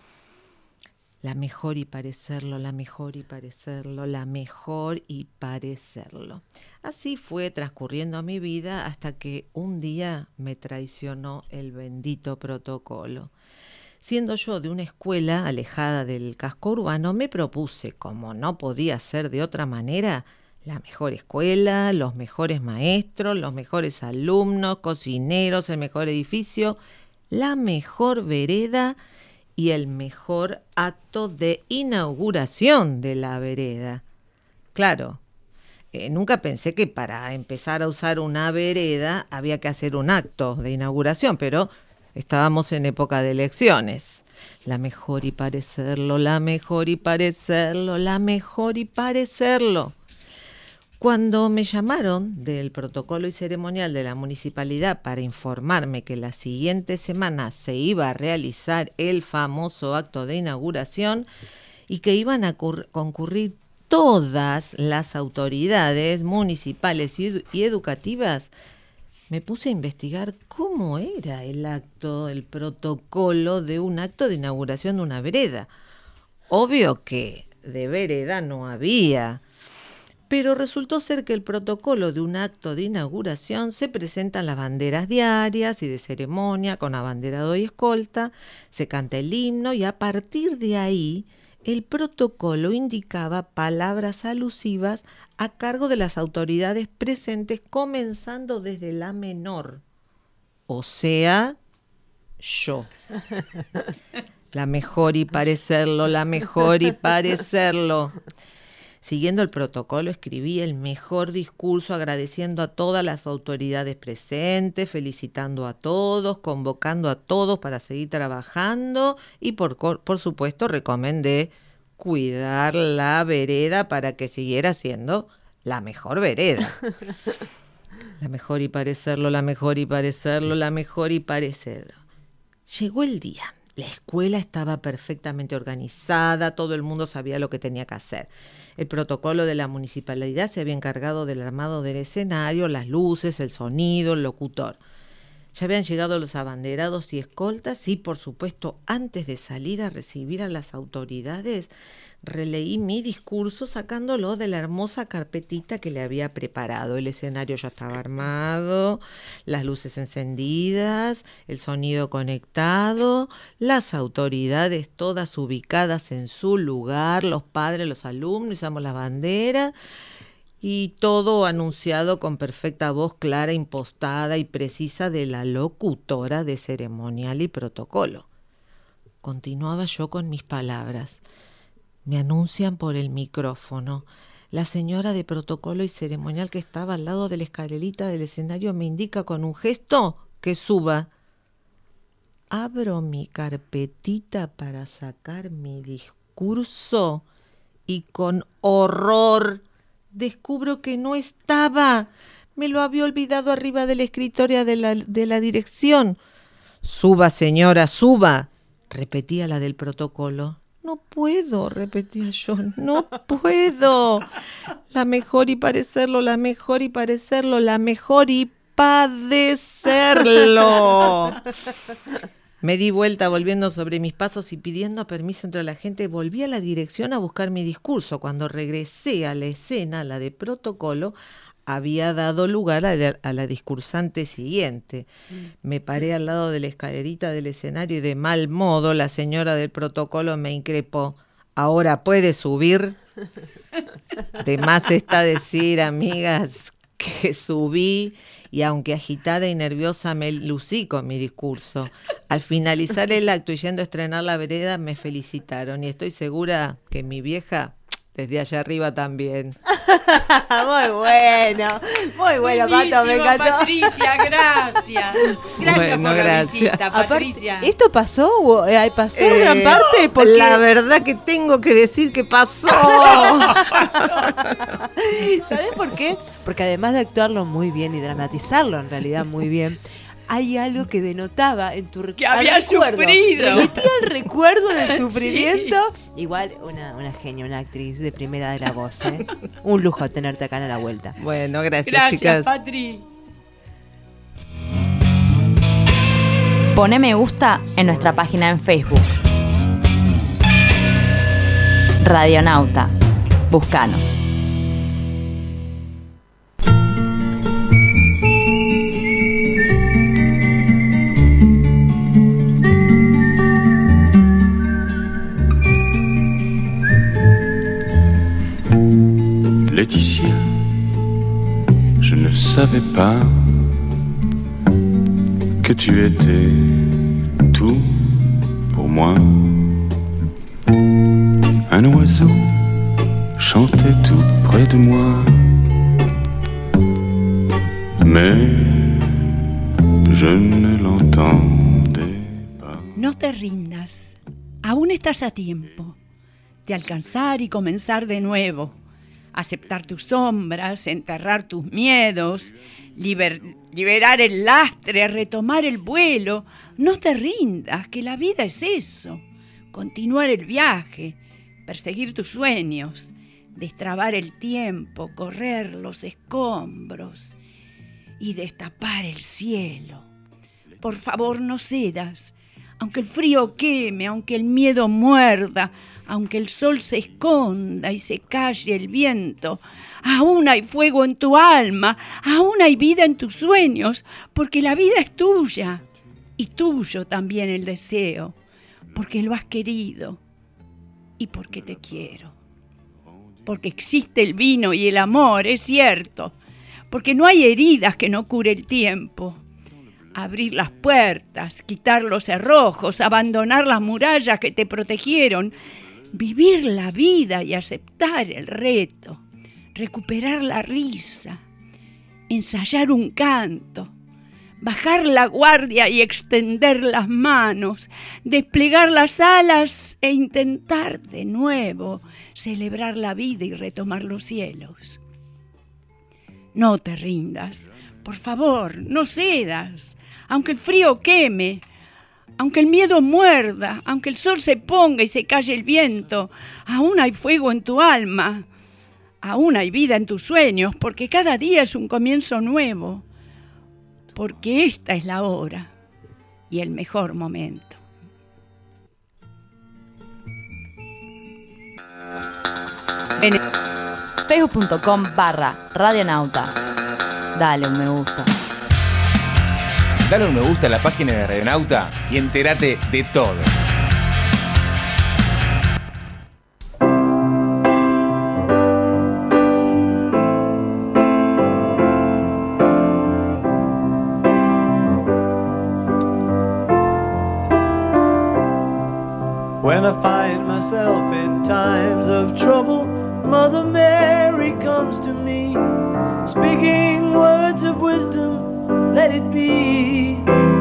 La mejor y parecerlo, la mejor y parecerlo, la mejor y parecerlo. Así fue transcurriendo mi vida hasta que un día me traicionó el bendito protocolo. Siendo yo de una escuela alejada del casco urbano, me propuse, como no podía ser de otra manera, la mejor escuela, los mejores maestros, los mejores alumnos, cocineros, el mejor edificio, la mejor vereda y el mejor acto de inauguración de la vereda. Claro, eh, nunca pensé que para empezar a usar una vereda había que hacer un acto de inauguración, pero estábamos en época de elecciones. La mejor y parecerlo, la mejor y parecerlo, la mejor y parecerlo. Cuando me llamaron del protocolo y ceremonial de la municipalidad para informarme que la siguiente semana se iba a realizar el famoso acto de inauguración y que iban a concurrir todas las autoridades municipales y, edu- y educativas, me puse a investigar cómo era el acto, el protocolo de un acto de inauguración de una vereda. Obvio que de vereda no había. Pero resultó ser que el protocolo de un acto de inauguración se presentan las banderas diarias y de ceremonia con abanderado y escolta, se canta el himno y a partir de ahí el protocolo indicaba palabras alusivas a cargo de las autoridades presentes, comenzando desde la menor, o sea, yo. La mejor y parecerlo, la mejor y parecerlo. Siguiendo el protocolo, escribí el mejor discurso agradeciendo a todas las autoridades presentes, felicitando a todos, convocando a todos para seguir trabajando y, por, por supuesto, recomendé cuidar la vereda para que siguiera siendo la mejor vereda. La mejor y parecerlo, la mejor y parecerlo, la mejor y parecerlo. Llegó el día. La escuela estaba perfectamente organizada, todo el mundo sabía lo que tenía que hacer. El protocolo de la municipalidad se había encargado del armado del escenario, las luces, el sonido, el locutor. Ya habían llegado los abanderados y escoltas y, por supuesto, antes de salir a recibir a las autoridades, releí mi discurso sacándolo de la hermosa carpetita que le había preparado. El escenario ya estaba armado, las luces encendidas, el sonido conectado, las autoridades todas ubicadas en su lugar, los padres, los alumnos, izamos las banderas. Y todo anunciado con perfecta voz clara, impostada y precisa de la locutora de ceremonial y protocolo. Continuaba yo con mis palabras. Me anuncian por el micrófono. La señora de protocolo y ceremonial que estaba al lado de la escalerita del escenario me indica con un gesto que suba. Abro mi carpetita para sacar mi discurso y con horror descubro que no estaba. Me lo había olvidado arriba del escritorio de la, de la dirección. Suba, señora, suba, repetía la del protocolo. No puedo, repetía yo, no puedo. La mejor y parecerlo, la mejor y parecerlo, la mejor y padecerlo. Me di vuelta volviendo sobre mis pasos y pidiendo permiso entre la gente, volví a la dirección a buscar mi discurso. Cuando regresé a la escena, la de protocolo, había dado lugar a, de, a la discursante siguiente. Me paré al lado de la escalerita del escenario y de mal modo la señora del protocolo me increpó. ¿Ahora puede subir? De más está decir, amigas, que subí y aunque agitada y nerviosa me lucí con mi discurso. Al finalizar el acto y yendo a estrenar La Vereda me felicitaron y estoy segura que mi vieja desde allá arriba también. Muy bueno, muy bueno, Pato, me encantó. Patricia, gracias. Gracias Bueno, por la gracias. visita, Aparte, Patricia. ¿esto pasó? o- eh, ¿Pasó Eh, gran parte? Porque La verdad que tengo que decir que pasó. ¿Sabés por qué? Porque además de actuarlo muy bien y dramatizarlo en realidad muy bien, hay algo que denotaba en tu recuerdo. Que había sufrido. Remitía el recuerdo del Sí. sufrimiento. Igual una, una genia, una actriz de primera de la voz, ¿eh? Un lujo tenerte acá en La Vuelta. Bueno, gracias, Gracias, chicas. Patri. Poné me gusta en nuestra página en Facebook. Radionauta. Búscanos. Laetitia, je ne savais pas que tu étais tout pour moi. Un oiseau chantait tout près de moi, mais je ne l'entendais pas. No te rindas. Aún estás a tiempo de alcanzar y comenzar de nuevo. Aceptar tus sombras, enterrar tus miedos, liber- liberar el lastre, retomar el vuelo. No te rindas, que la vida es eso. Continuar el viaje, perseguir tus sueños, destrabar el tiempo, correr los escombros y destapar el cielo. Por favor, no cedas. Aunque el frío queme, aunque el miedo muerda, aunque el sol se esconda y se calle el viento, aún hay fuego en tu alma, aún hay vida en tus sueños, porque la vida es tuya y tuyo también el deseo, porque lo has querido y porque te quiero. Porque existe el vino y el amor, es cierto, porque no hay heridas que no cure el tiempo. Abrir las puertas, quitar los cerrojos, abandonar las murallas que te protegieron, vivir la vida y aceptar el reto, recuperar la risa, ensayar un canto, bajar la guardia y extender las manos, desplegar las alas e intentar de nuevo celebrar la vida y retomar los cielos. No te rindas, por favor, no cedas, aunque el frío queme, aunque el miedo muerda, aunque el sol se ponga y se calle el viento, aún hay fuego en tu alma, aún hay vida en tus sueños, porque cada día es un comienzo nuevo, porque esta es la hora y el mejor momento. En facebook.com barra radionauta. Dale un me gusta. Dale un me gusta a la página de Radionauta y entérate de todo. When I find myself in times of trouble, Mother Mary comes to me, speaking words of wisdom, let it be.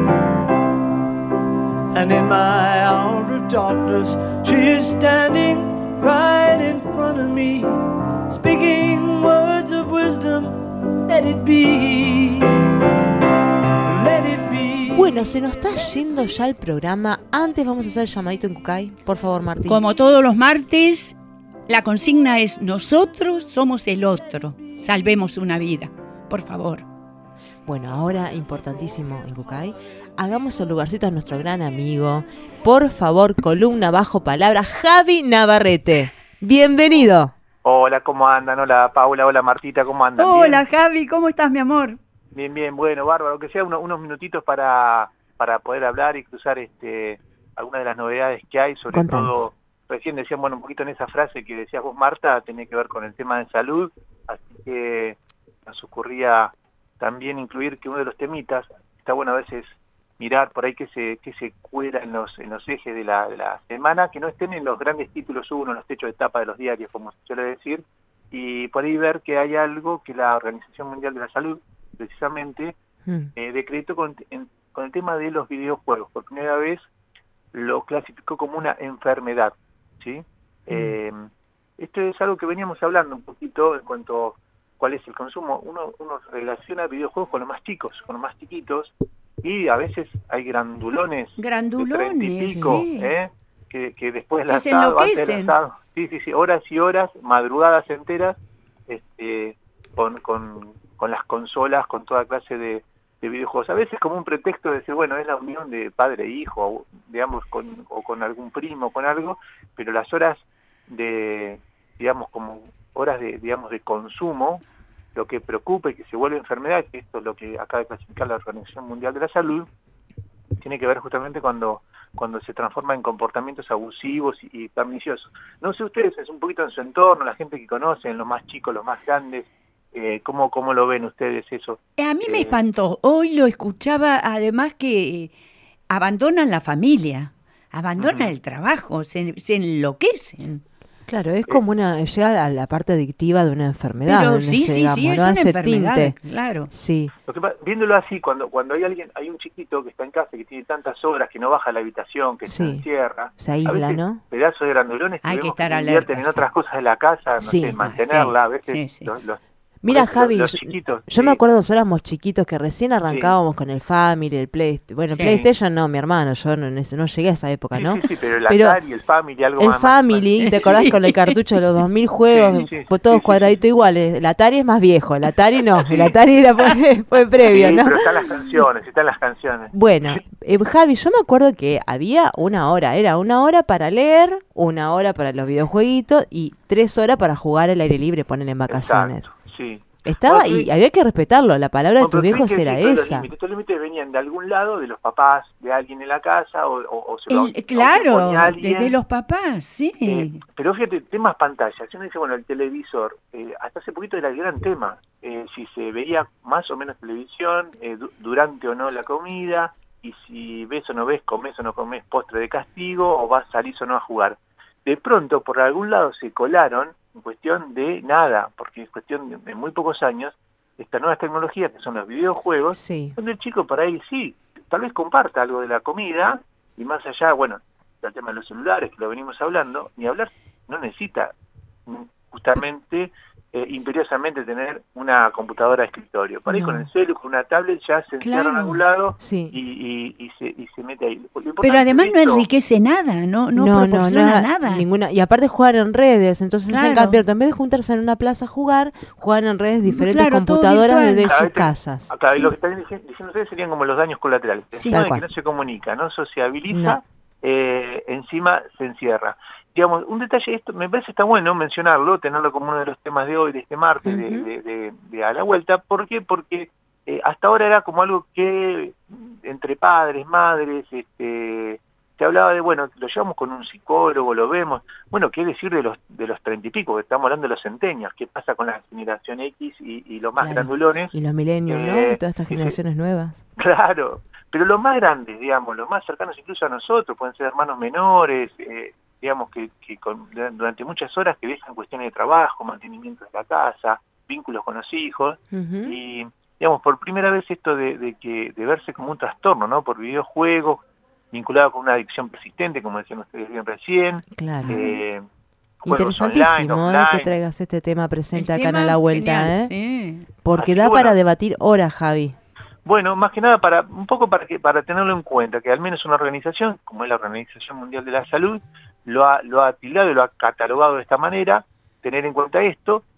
And in my hour of darkness, she is standing right in front of me, speaking words of wisdom, let it be. Let it be. Bueno, se nos está yendo ya el programa. Antes vamos a hacer el llamadito en Cucay. Por favor, Martín. Como todos los martes, la consigna es: nosotros somos el otro. Salvemos una vida, por favor. Bueno, ahora, importantísimo en Cucay, hagamos el lugarcito a nuestro gran amigo. Por favor, columna bajo palabra, Javi Navarrete. Bienvenido. Hola, ¿cómo andan? Hola, Paula, hola, Martita, ¿cómo andan? Hola, Javi, ¿cómo estás, mi amor? Bien, bien, bueno, bárbaro, que sea uno- unos minutitos para, para poder hablar y cruzar este algunas de las novedades que hay, sobre Contanos. todo, recién decían, bueno, un poquito en esa frase que decías vos, Marta, tenía que ver con el tema de salud, así que nos ocurría también incluir que uno de los temitas, está bueno a veces mirar por ahí que se que se cuela en los en los ejes de la, de la semana, que no estén en los grandes títulos uno, en los techos de tapa de los diarios, como se suele decir, y por ahí ver que hay algo que la Organización Mundial de la Salud, precisamente, Mm. eh, decretó con, en- con el tema de los videojuegos. Por primera vez lo clasificó como una enfermedad, ¿sí? Eh, esto es algo que veníamos hablando un poquito en cuanto a cuál es el consumo. Uno, uno relaciona videojuegos con los más chicos, con los más chiquitos, y a veces hay grandulones de treinta y Grandulones, pico, sí. ¿eh? que, que después Que del se asado, antes del enloquecen. asado, sí, sí, sí, horas y horas, madrugadas enteras, este, con, con, con las consolas, con toda clase de, de videojuegos. A veces como un pretexto de decir, bueno, es la unión de padre e hijo, o, digamos, con, o con algún primo, con algo, pero las horas de, digamos, como horas de, digamos, de consumo, lo que preocupa y que se vuelve enfermedad, que esto es lo que acaba de clasificar la Organización Mundial de la Salud, tiene que ver justamente cuando cuando se transforma en comportamientos abusivos y, y perniciosos. No sé ustedes, es un poquito en su entorno, la gente que conocen, los más chicos, los más grandes, eh, ¿cómo, ¿cómo lo ven ustedes eso? A mí me Eh, espantó. Hoy lo escuchaba, además que abandonan la familia, abandonan el trabajo, se, se enloquecen. Claro, es como una, llega a la parte adictiva de una enfermedad. Pero ¿no? sí, Ese, sí, digamos, sí, es ¿no? una Ese enfermedad, tinte. claro. Sí. Lo que pasa- viéndolo así, cuando cuando hay alguien, hay un chiquito que está en casa que tiene tantas horas que no baja a la habitación, que se Sí. encierra, Se a aísla, veces ¿no? pedazos de grandulones que Hay que vemos estar se invierten alerta, en sí. otras cosas de la casa, no Sí. sé, Ah, mantenerla, a veces sí, sí. los, los- Mira, por eso Javi, los yo- chiquitos, yo me sí. acuerdo cuando éramos chiquitos que recién arrancábamos con el Family, el Playstation. Bueno, Sí. PlayStation no, mi hermano, yo no, en ese- no llegué a esa época, ¿no? Sí, sí, sí, pero el Atari, el Family, algo el más. Family, ¿te acordás Sí. con el cartucho de los dos mil juegos? Sí, sí, Pues todos cuadraditos iguales. El Atari es más viejo, el Atari no, el Atari era, fue, fue previo, Sí, ¿no? pero están las canciones, están las canciones. Bueno, eh, Javi, yo me acuerdo que había una hora, era una hora para leer, una hora para los videojueguitos y tres horas para jugar al aire libre, poner en vacaciones. Exacto, sí. Estaba Bueno, y sí. había que respetarlo, la palabra de Bueno, tus pero viejos sí que era sí, todos los esa. límites, Estos límites venían de algún lado, de los papás, de alguien en la casa, o, o, o se lo El- o claro, se ponía de, alguien. de los papás, sí. Eh, pero fíjate, temas pantallas. Si uno dice, bueno, el televisor, eh, hasta hace poquito era el gran tema. Eh, si se veía más o menos televisión, eh, du- durante o no la comida, y si ves o no ves, comes o no comes postre de castigo, o vas, salís o no a jugar. De pronto, por algún lado se colaron, en cuestión de nada, porque es cuestión de, de muy pocos años, estas nuevas tecnologías que son los videojuegos, Sí. donde el chico por ahí sí, tal vez comparta algo de la comida, y más allá, bueno, del tema de los celulares, que lo venimos hablando, ni hablar, no necesita mm, justamente, eh, imperiosamente tener una computadora de escritorio. Por ahí No. con el celu, con una tablet, ya se encierra en Claro. algún lado Sí. y, y, y, se, y se mete ahí. Lo importante Pero además de no esto- enriquece nada, no, no, no, proporciona nada, nada. Ninguna, y aparte juegan en redes, entonces se han Claro. cambiado, en vez de juntarse en una plaza a jugar, juegan en redes diferentes Claro, todo computadoras virtual. desde Claro, sus este- casas. Acá, y Sí. lo que están dici- diciendo ustedes serían como los daños colaterales. Sí. Encima Tal de que cual. no se comunica, no sociabiliza, No. eh, encima se encierra. Digamos, un detalle, esto me parece está bueno mencionarlo, tenerlo como uno de los temas de hoy, de este martes, de, Ujú. de, de- de A la Vuelta. ¿Por qué? Porque eh, hasta ahora era como algo que entre padres, madres, este, se hablaba de, bueno, lo llevamos con un psicólogo, lo vemos. Bueno, ¿qué decir de los de los treinta y pico? Que estamos hablando de los centenios. ¿Qué pasa con la generación X y, y los más Claro. grandulones? Y los millennials, ¿no? Eh, Y todas estas sí, sí. generaciones nuevas. Claro, pero los más grandes, digamos, los más cercanos incluso a nosotros, pueden ser hermanos menores, eh, digamos que, que con- durante muchas horas que dejan cuestiones de trabajo, mantenimiento de la casa, vínculos con los hijos, Ujú. y digamos, por primera vez esto de, de que de verse como un trastorno, ¿no? Por videojuegos, vinculado con una adicción persistente, como decían ustedes bien recién. Claro. eh, juegos Interesantísimo online, eh, que offline. traigas este tema presente El acá en tema A la Vuelta, genial, ¿eh? sí. Porque Así da que bueno. para debatir horas, Javi. Bueno, más que nada para un poco para que para tenerlo en cuenta, que al menos una organización, como es la Organización Mundial de la Salud, lo ha, lo ha tildado y lo ha catalogado de esta manera, tener en cuenta esto,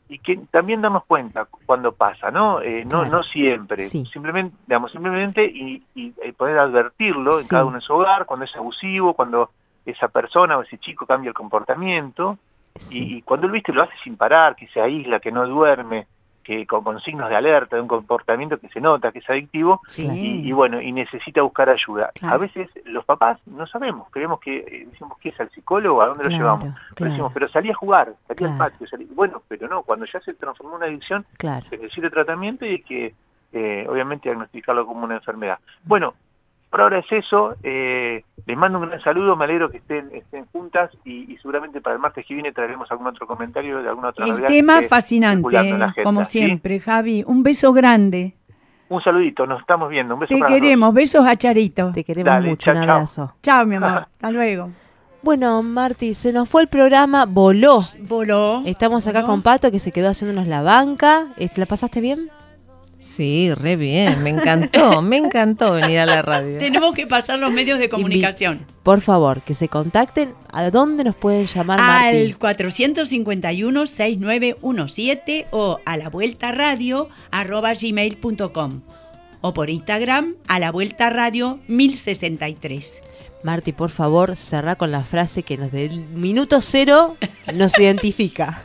y que también darnos cuenta cuando pasa, ¿no? Eh, no, Claro. no siempre, Sí. simplemente, digamos, simplemente y, y, y poder advertirlo en Sí. cada uno en su hogar, cuando es abusivo, cuando esa persona o ese chico cambia el comportamiento, Sí. y, y cuando él, viste, lo hace sin parar, que se aísla, que no duerme, que con, con signos de alerta, de un comportamiento que se nota, que es adictivo, Sí. y, y bueno, y necesita buscar ayuda. Claro. A veces los papás no sabemos, creemos que, eh, decimos que es al psicólogo, ¿a dónde lo Claro, llevamos? Pero claro. decimos, pero salí a jugar, salí Claro. al patio, salí... Bueno, pero no, cuando ya se transformó en una adicción, Claro. se necesita tratamiento y hay que, eh, obviamente, diagnosticarlo como una enfermedad. Bueno, por ahora es eso, eh, les mando un gran saludo, me alegro que estén, estén juntas y, y seguramente para el martes que viene traeremos algún otro comentario de alguna otra El novedad tema que esté fascinante, circulando en la agenda, como ¿sí? siempre, Javi. Un beso grande. Un saludito, nos estamos viendo, un beso Te para las dos. queremos, besos a Charito. Te queremos Dale, mucho, chao, un chao. abrazo. Chao, mi amor. Hasta luego. Bueno, Marti, se nos fue el programa, voló. Voló. Estamos acá voló. con Pato, que se quedó haciéndonos la banca. Eh, ¿La pasaste bien? Sí, re bien, me encantó, me encantó venir a la radio. Tenemos que pasar los medios de comunicación. Por favor, que se contacten. ¿A dónde nos pueden llamar, Marti? Al cuatrocientos cincuenta y uno, sesenta y nueve diecisiete o a la vuelta radio arroba gmail punto com o por Instagram a la vuelta radio mil sesenta y tres. Marti, por favor, cerrá con la frase que nos del minuto cero nos identifica.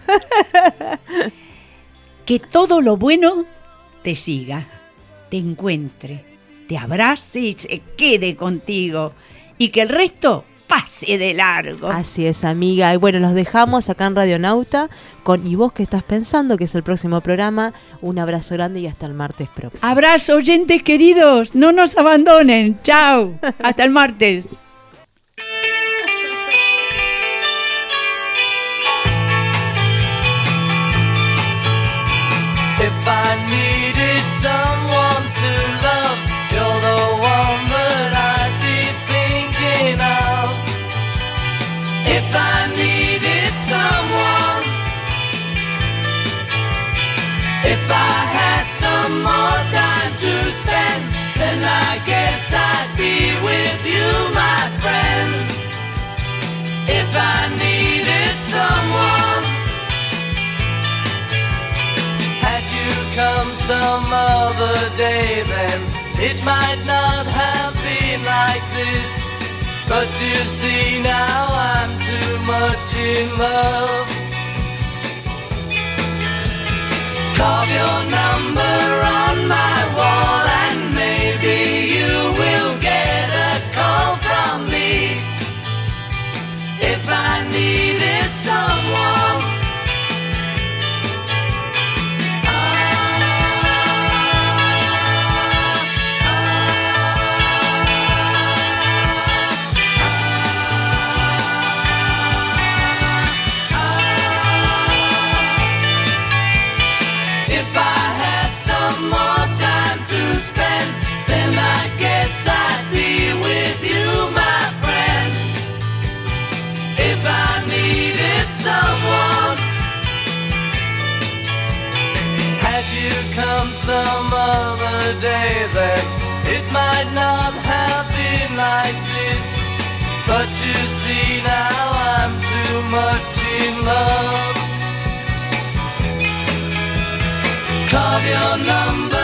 Que todo lo bueno te siga, te encuentre, te abrace y se quede contigo y que el resto pase de largo. Así es, amiga. Y bueno, los dejamos acá en Radionauta con ¿Y vos qué estás pensando?, que es el próximo programa. Un abrazo grande y hasta el martes próximo. Abrazo, oyentes queridos, no nos abandonen. Chao, hasta el martes. If I needed someone to love, you're the one that I'd be thinking of. If I needed someone, if I had some more time to spend, then I guess I'd be with you, my friend. If I needed someone, come some other day, then it might not have been like this. But you see now I'm too much in love. Carve your number on my wall and maybe you will get a call from me. If I needed someone, some other day, then it might not have been like this. But you see now I'm too much in love. Carve your number